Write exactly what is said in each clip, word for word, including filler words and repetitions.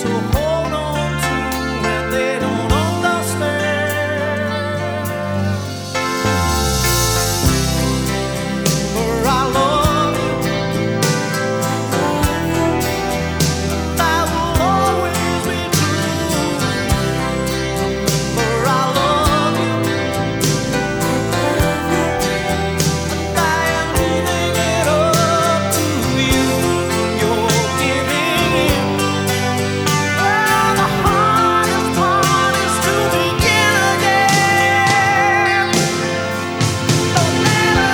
to hold on to when they don't understand. For I love you, that will always be true. For I love you, and I am giving it up to you. You're giving in. Well, the hardest part is to begin again. No matter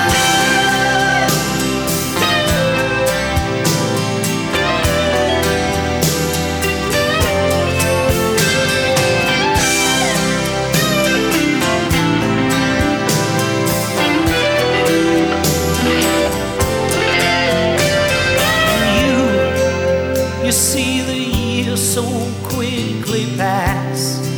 you, you see the years so quickly pass.